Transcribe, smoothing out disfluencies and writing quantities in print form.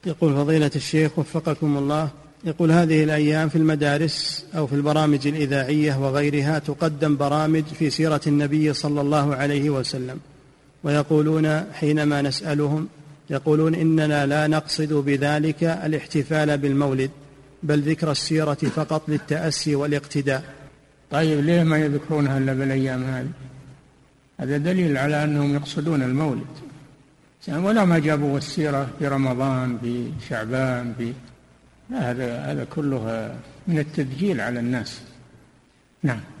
يقول فضيلة الشيخ وفقكم الله، يقول هذه الأيام في المدارس أو في البرامج الإذاعية وغيرها تقدم برامج في سيرة النبي صلى الله عليه وسلم، ويقولون حينما نسألهم يقولون إننا لا نقصد بذلك الاحتفال بالمولد بل ذكر السيرة فقط للتأسي والاقتداء. طيب ليه ما يذكرونها إلا بالأيام هذه؟ هذا دليل على أنهم يقصدون المولد، ولا ما جابوا السيرة في رمضان في شعبان في هذا كله من التدجيل على الناس. نعم.